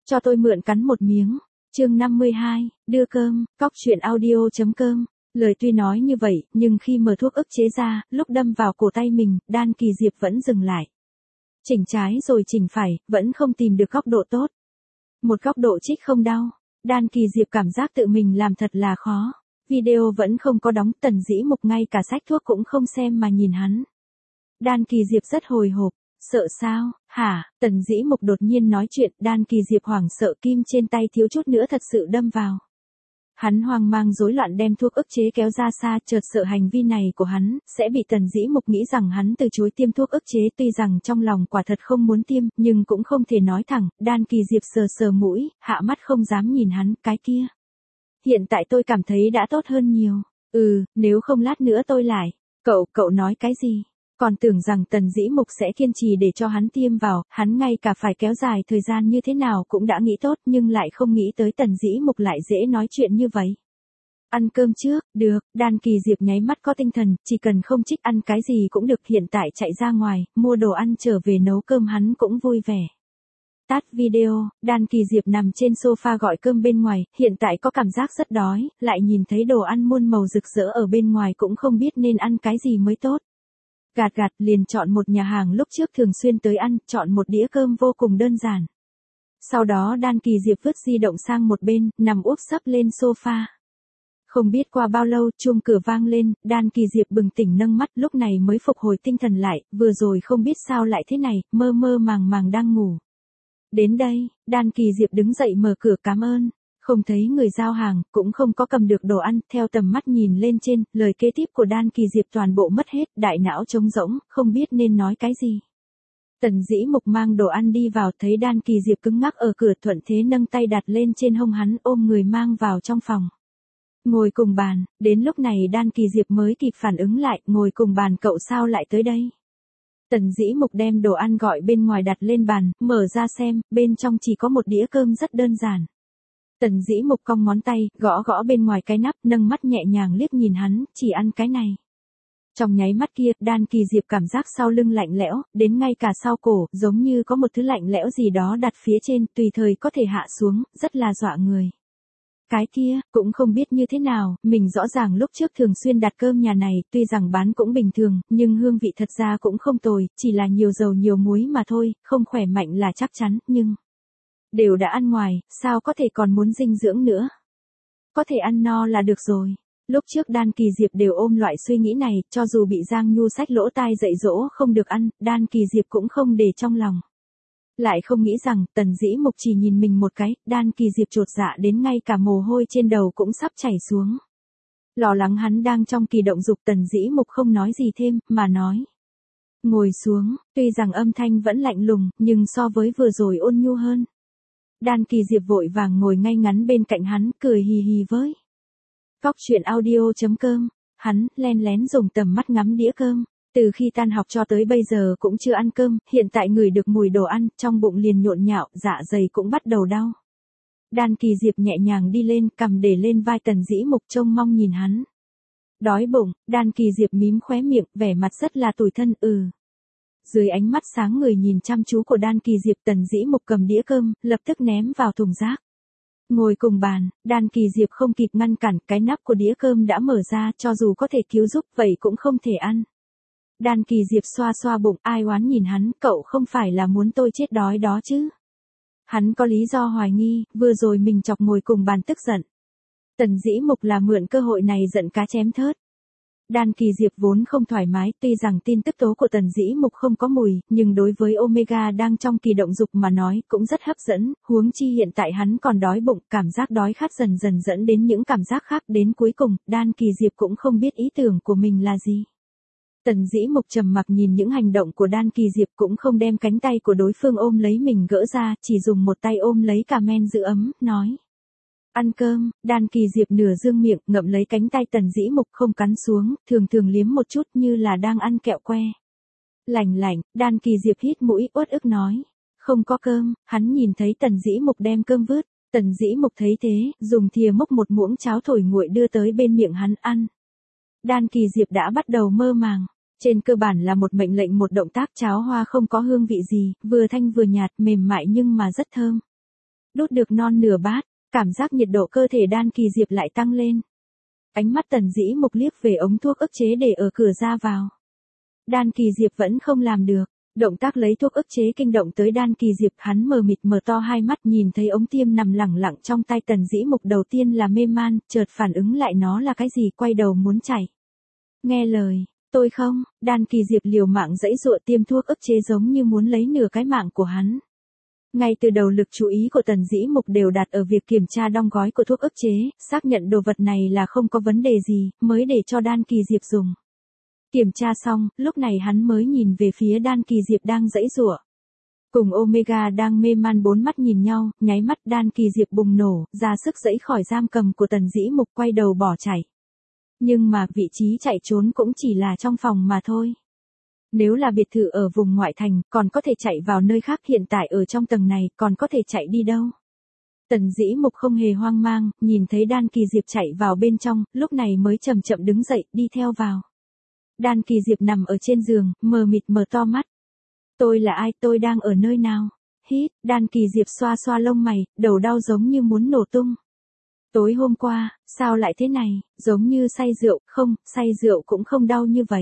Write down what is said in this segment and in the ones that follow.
Cho tôi mượn cắn một miếng. Chương 52, đưa cơm, cóc truyện audio.com. Lời tuy nói như vậy, nhưng khi mở thuốc ức chế ra, lúc đâm vào cổ tay mình, Đan Kỳ Diệp vẫn dừng lại. Chỉnh trái rồi chỉnh phải, vẫn không tìm được góc độ tốt. Một góc độ trích không đau. Đan Kỳ Diệp cảm giác tự mình làm thật là khó. Video vẫn không có đóng, Tần Dĩ Mục ngay cả sách thuốc cũng không xem mà nhìn hắn. Đan Kỳ Diệp rất hồi hộp. Sợ sao, hả? Tần Dĩ Mục đột nhiên nói chuyện, Đan Kỳ Diệp hoảng sợ, kim trên tay thiếu chút nữa thật sự đâm vào. Hắn hoang mang rối loạn đem thuốc ức chế kéo ra xa, chợt sợ hành vi này của hắn sẽ bị Tần Dĩ Mục nghĩ rằng hắn từ chối tiêm thuốc ức chế, tuy rằng trong lòng quả thật không muốn tiêm, nhưng cũng không thể nói thẳng. Đan Kỳ Diệp sờ sờ mũi, hạ mắt không dám nhìn hắn, cái kia. Hiện tại tôi cảm thấy đã tốt hơn nhiều. Nếu không lát nữa tôi lại. Cậu nói cái gì? Còn tưởng rằng Tần Dĩ Mục sẽ kiên trì để cho hắn tiêm vào, hắn ngay cả phải kéo dài thời gian như thế nào cũng đã nghĩ tốt, nhưng lại không nghĩ tới Tần Dĩ Mục lại dễ nói chuyện như vậy. Ăn cơm trước, được. Đan Kỳ Diệp nháy mắt có tinh thần, chỉ cần không trích ăn cái gì cũng được, hiện tại chạy ra ngoài, mua đồ ăn trở về nấu cơm hắn cũng vui vẻ. Tắt video, Đan Kỳ Diệp nằm trên sofa gọi cơm bên ngoài, hiện tại có cảm giác rất đói, lại nhìn thấy đồ ăn muôn màu rực rỡ ở bên ngoài cũng không biết nên ăn cái gì mới tốt. Gạt liền chọn một nhà hàng lúc trước thường xuyên tới ăn, chọn một đĩa cơm vô cùng đơn giản. Sau đó Đan Kỳ Diệp vứt di động sang một bên, nằm úp sấp lên sofa. Không biết qua bao lâu, chuông cửa vang lên, Đan Kỳ Diệp bừng tỉnh nâng mắt, lúc này mới phục hồi tinh thần lại, vừa rồi không biết sao lại thế này, mơ mơ màng đang ngủ. Đến đây, Đan Kỳ Diệp đứng dậy mở cửa, cảm ơn. Không thấy người giao hàng, cũng không có cầm được đồ ăn, theo tầm mắt nhìn lên trên, lời kế tiếp của Đan Kỳ Diệp toàn bộ mất hết, đại não trống rỗng, không biết nên nói cái gì. Tần Dĩ Mục mang đồ ăn đi vào, thấy Đan Kỳ Diệp cứng ngắc ở cửa, thuận thế nâng tay đặt lên trên hông hắn, ôm người mang vào trong phòng. Ngồi cùng bàn, đến lúc này Đan Kỳ Diệp mới kịp phản ứng lại, ngồi cùng bàn, cậu sao lại tới đây? Tần Dĩ Mục đem đồ ăn gọi bên ngoài đặt lên bàn, mở ra xem, bên trong chỉ có một đĩa cơm rất đơn giản. Tần Dĩ Mục cong ngón tay, gõ bên ngoài cái nắp, nâng mắt nhẹ nhàng liếc nhìn hắn, chỉ ăn cái này. Trong nháy mắt kia, Đan Kỳ Diệp cảm giác sau lưng lạnh lẽo, đến ngay cả sau cổ, giống như có một thứ lạnh lẽo gì đó đặt phía trên, tùy thời có thể hạ xuống, rất là dọa người. Cái kia, cũng không biết như thế nào, mình rõ ràng lúc trước thường xuyên đặt cơm nhà này, tuy rằng bán cũng bình thường, nhưng hương vị thật ra cũng không tồi, chỉ là nhiều dầu nhiều muối mà thôi, không khỏe mạnh là chắc chắn, nhưng... đều đã ăn ngoài, sao có thể còn muốn dinh dưỡng nữa? Có thể ăn no là được rồi. Lúc trước Đan Kỳ Diệp đều ôm loại suy nghĩ này, cho dù bị Giang Nhu xách lỗ tai dạy dỗ không được ăn, Đan Kỳ Diệp cũng không để trong lòng. Lại không nghĩ rằng, Tần Dĩ Mục chỉ nhìn mình một cái, Đan Kỳ Diệp chột dạ đến ngay cả mồ hôi trên đầu cũng sắp chảy xuống. Lo lắng hắn đang trong kỳ động dục, Tần Dĩ Mục không nói gì thêm, mà nói. Ngồi xuống, tuy rằng âm thanh vẫn lạnh lùng, nhưng so với vừa rồi ôn nhu hơn. Đan Kỳ Diệp vội vàng ngồi ngay ngắn bên cạnh hắn, cười hì hì với. Cóc truyện audio.com, hắn len lén dùng tầm mắt ngắm đĩa cơm. Từ khi tan học cho tới bây giờ cũng chưa ăn cơm, hiện tại ngửi được mùi đồ ăn, trong bụng liền nhộn nhạo, dạ dày cũng bắt đầu đau. Đan Kỳ Diệp nhẹ nhàng đi lên, cầm để lên vai Tần Dĩ Mục, trông mong nhìn hắn. Đói bụng, Đan Kỳ Diệp mím khóe miệng, vẻ mặt rất là tủi thân, Dưới ánh mắt sáng người nhìn chăm chú của Đan Kỳ Diệp, Tần Dĩ Mục cầm đĩa cơm, lập tức ném vào thùng rác. Ngồi cùng bàn, Đan Kỳ Diệp không kịp ngăn cản, cái nắp của đĩa cơm đã mở ra, cho dù có thể cứu giúp, vậy cũng không thể ăn. Đan Kỳ Diệp xoa xoa bụng, ai oán nhìn hắn, cậu không phải là muốn tôi chết đói đó chứ? Hắn có lý do hoài nghi, vừa rồi mình chọc ngồi cùng bàn tức giận. Tần Dĩ Mục là mượn cơ hội này giận cá chém thớt. Đan Kỳ Diệp vốn không thoải mái, tuy rằng tin tức tố của Tần Dĩ Mục không có mùi, nhưng đối với Omega đang trong kỳ động dục mà nói, cũng rất hấp dẫn, huống chi hiện tại hắn còn đói bụng, cảm giác đói khát dần dần dẫn đến những cảm giác khác, đến cuối cùng, Đan Kỳ Diệp cũng không biết ý tưởng của mình là gì. Tần Dĩ Mục trầm mặc nhìn những hành động của Đan Kỳ Diệp, cũng không đem cánh tay của đối phương ôm lấy mình gỡ ra, chỉ dùng một tay ôm lấy cả men giữ ấm, nói. Ăn cơm. Đan Kỳ Diệp nửa dương miệng, ngậm lấy cánh tay Tần Dĩ Mục không cắn xuống, thường liếm một chút như là đang ăn kẹo que. Lạnh, Đan Kỳ Diệp hít mũi, uất ức nói. Không có cơm. Hắn nhìn thấy Tần Dĩ Mục đem cơm vứt. Tần Dĩ Mục thấy thế, dùng thìa múc một muỗng cháo thổi nguội đưa tới bên miệng hắn ăn. Đan Kỳ Diệp đã bắt đầu mơ màng. Trên cơ bản là một mệnh lệnh một động tác, cháo hoa không có hương vị gì, vừa thanh vừa nhạt, mềm mại nhưng mà rất thơm. Đút được non nửa bát, cảm giác nhiệt độ cơ thể Đan Kỳ Diệp lại tăng lên. Ánh mắt Tần Dĩ Mục liếc về ống thuốc ức chế để ở cửa ra vào. Đan Kỳ Diệp vẫn không làm được. Động tác lấy thuốc ức chế kinh động tới Đan Kỳ Diệp, hắn mờ mịt mở to hai mắt nhìn thấy ống tiêm nằm lẳng lặng trong tay Tần Dĩ Mục, đầu tiên là mê man, chợt phản ứng lại nó là cái gì, quay đầu muốn chạy. Nghe lời, tôi không, Đan Kỳ Diệp liều mạng giãy giụa tiêm thuốc ức chế giống như muốn lấy nửa cái mạng của hắn. Ngay từ đầu lực chú ý của Tần Dĩ Mục đều đặt ở việc kiểm tra đong gói của thuốc ức chế, xác nhận đồ vật này là không có vấn đề gì, mới để cho Đan Kỳ Diệp dùng. Kiểm tra xong, lúc này hắn mới nhìn về phía Đan Kỳ Diệp đang giãy giụa. Cùng Omega đang mê man bốn mắt nhìn nhau, nháy mắt Đan Kỳ Diệp bùng nổ, ra sức giãy khỏi giam cầm của Tần Dĩ Mục, quay đầu bỏ chạy. Nhưng mà vị trí chạy trốn cũng chỉ là trong phòng mà thôi. Nếu là biệt thự ở vùng ngoại thành, còn có thể chạy vào nơi khác, hiện tại ở trong tầng này, còn có thể chạy đi đâu. Tần Dĩ Mục không hề hoang mang, nhìn thấy Đan Kỳ Diệp chạy vào bên trong, lúc này mới chậm chậm đứng dậy, đi theo vào. Đan Kỳ Diệp nằm ở trên giường, mờ mịt mở to mắt. Tôi là ai, tôi đang ở nơi nào? Hít, Đan Kỳ Diệp xoa xoa lông mày, đầu đau giống như muốn nổ tung. Tối hôm qua, sao lại thế này, giống như say rượu, không, say rượu cũng không đau như vậy.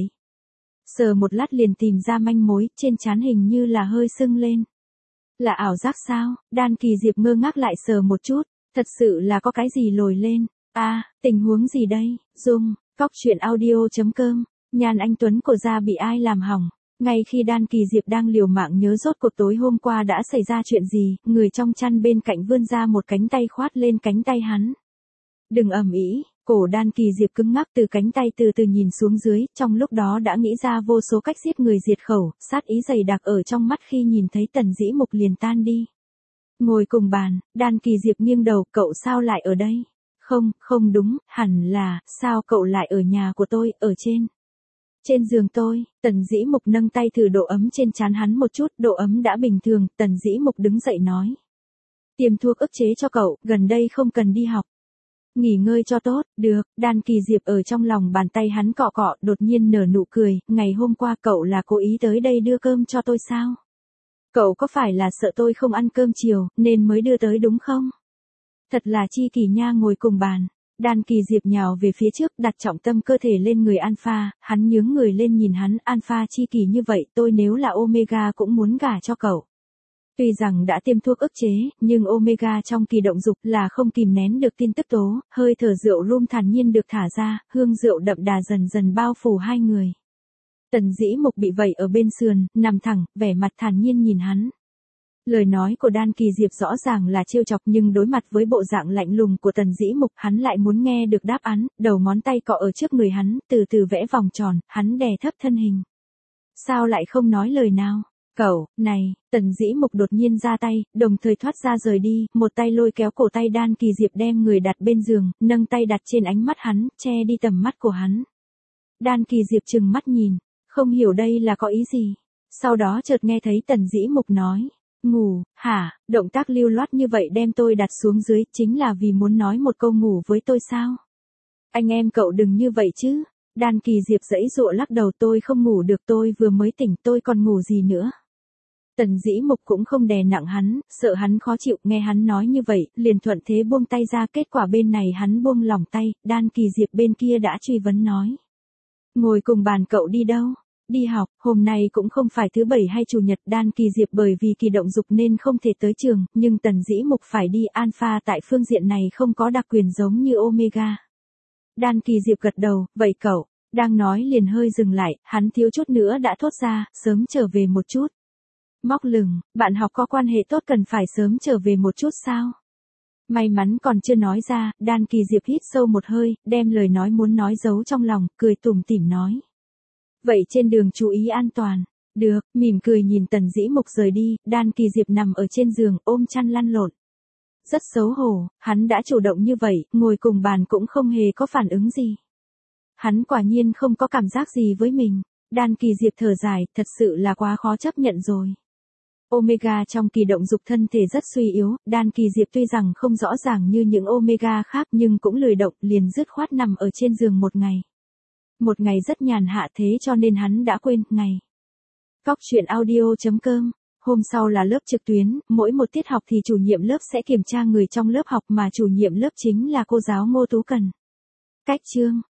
Sờ một lát liền tìm ra manh mối, trên trán hình như là hơi sưng lên. Là ảo giác sao? Đan Kỳ Diệp ngơ ngác lại sờ một chút, thật sự là có cái gì lồi lên. Tình huống gì đây? Dung, coctruyện.audio.com, Nhan Anh Tuấn của Gia bị ai làm hỏng? Ngay khi Đan Kỳ Diệp đang liều mạng nhớ rốt cuộc tối hôm qua đã xảy ra chuyện gì, người trong chăn bên cạnh vươn ra một cánh tay khoát lên cánh tay hắn. Đừng ầm ĩ. Cổ Đan Kỳ Diệp cứng ngắc, từ cánh tay từ từ nhìn xuống dưới, trong lúc đó đã nghĩ ra vô số cách giết người diệt khẩu, sát ý dày đặc ở trong mắt khi nhìn thấy Tần Dĩ Mục liền tan đi. Ngồi cùng bàn, Đan Kỳ Diệp nghiêng đầu, cậu sao lại ở đây? Không đúng, hẳn là, sao cậu lại ở nhà của tôi, ở trên giường tôi. Tần Dĩ Mục nâng tay thử độ ấm trên trán hắn một chút, độ ấm đã bình thường, Tần Dĩ Mục đứng dậy nói. Tiêm thuốc ức chế cho cậu, gần đây không cần đi học. Nghỉ ngơi cho tốt, được. Đan Kỳ Diệp ở trong lòng bàn tay hắn cọ cọ, đột nhiên nở nụ cười, ngày hôm qua cậu là cố ý tới đây đưa cơm cho tôi sao? Cậu có phải là sợ tôi không ăn cơm chiều, nên mới đưa tới đúng không? Thật là chi kỷ nha. Ngồi cùng bàn, Đan Kỳ Diệp nhào về phía trước, đặt trọng tâm cơ thể lên người Alpha, hắn nhướng người lên nhìn hắn, Alpha chi kỷ như vậy, tôi nếu là Omega cũng muốn gả cho cậu. Tuy rằng đã tiêm thuốc ức chế, nhưng Omega trong kỳ động dục là không kìm nén được tin tức tố, hơi thở rượu rum thản nhiên được thả ra, hương rượu đậm đà dần dần bao phủ hai người. Tần Dĩ Mục bị vẩy ở bên sườn, nằm thẳng, vẻ mặt thản nhiên nhìn hắn. Lời nói của Đan Kỳ Diệp rõ ràng là trêu chọc, nhưng đối mặt với bộ dạng lạnh lùng của Tần Dĩ Mục, hắn lại muốn nghe được đáp án, đầu ngón tay cọ ở trước người hắn, từ từ vẽ vòng tròn, hắn đè thấp thân hình. Sao lại không nói lời nào? Cậu, này, Tần Dĩ Mục đột nhiên ra tay, đồng thời thoát ra rời đi, một tay lôi kéo cổ tay Đan Kỳ Diệp đem người đặt bên giường, nâng tay đặt trên ánh mắt hắn, che đi tầm mắt của hắn. Đan Kỳ Diệp trừng mắt nhìn, không hiểu đây là có ý gì. Sau đó chợt nghe thấy Tần Dĩ Mục nói, ngủ, hả, động tác lưu loát như vậy đem tôi đặt xuống dưới, chính là vì muốn nói một câu ngủ với tôi sao? Anh em cậu đừng như vậy chứ. Đan Kỳ Diệp giãy giụa lắc đầu, tôi không ngủ được, tôi vừa mới tỉnh, tôi còn ngủ gì nữa. Tần Dĩ Mục cũng không đè nặng hắn, sợ hắn khó chịu, nghe hắn nói như vậy, liền thuận thế buông tay ra, kết quả bên này hắn buông lỏng tay, Đan Kỳ Diệp bên kia đã truy vấn nói. Ngồi cùng bàn cậu đi đâu? Đi học, hôm nay cũng không phải thứ bảy hay chủ nhật, Đan Kỳ Diệp bởi vì kỳ động dục nên không thể tới trường, nhưng Tần Dĩ Mục phải đi, Alpha tại phương diện này không có đặc quyền giống như Omega. Đan Kỳ Diệp gật đầu, vậy cậu, đang nói liền hơi dừng lại, hắn thiếu chút nữa đã thốt ra, sớm trở về một chút. Móc lửng, bạn học có quan hệ tốt cần phải sớm trở về một chút sao? May mắn còn chưa nói ra, Đan Kỳ Diệp hít sâu một hơi, đem lời nói muốn nói giấu trong lòng, cười tủm tỉm nói. Vậy trên đường chú ý an toàn. Được, mỉm cười nhìn Tần Dĩ Mục rời đi, Đan Kỳ Diệp nằm ở trên giường, ôm chăn lăn lộn. Rất xấu hổ, hắn đã chủ động như vậy, ngồi cùng bàn cũng không hề có phản ứng gì. Hắn quả nhiên không có cảm giác gì với mình. Đan Kỳ Diệp thở dài, thật sự là quá khó chấp nhận rồi. Omega trong kỳ động dục thân thể rất suy yếu, Đan Kỳ Diệp tuy rằng không rõ ràng như những Omega khác nhưng cũng lười động, liền dứt khoát nằm ở trên giường một ngày. Một ngày rất nhàn hạ, thế cho nên hắn đã quên ngày. Coctruyện.audio.com Hôm sau là lớp trực tuyến, mỗi một tiết học thì chủ nhiệm lớp sẽ kiểm tra người trong lớp học mà chủ nhiệm lớp chính là cô giáo Ngô Tú Cần. Cách chương